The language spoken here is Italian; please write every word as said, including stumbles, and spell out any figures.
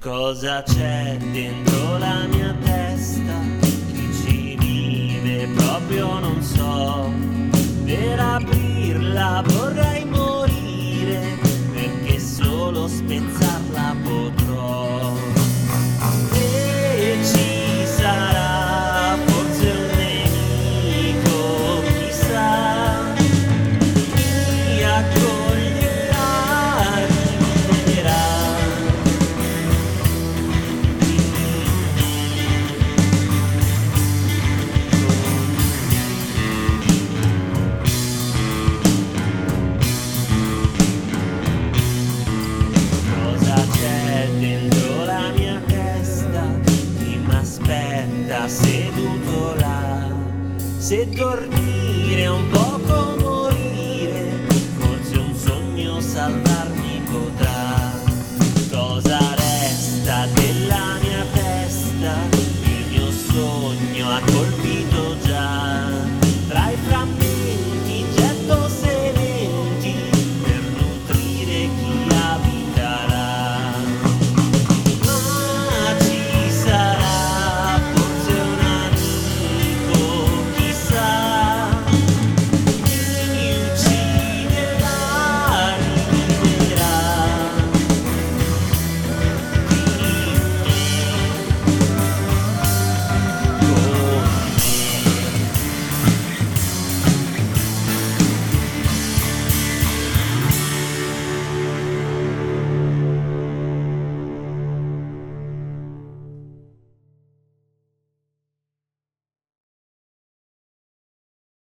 Cosa c'è dentro la mia testa? Chi ci vive proprio non so. Per aprirla vorrei morire, perché solo spezzarla potrò. E ci sarà forse un nemico, chissà, mi accoglierà, rivelerà. Seduto là, se dormi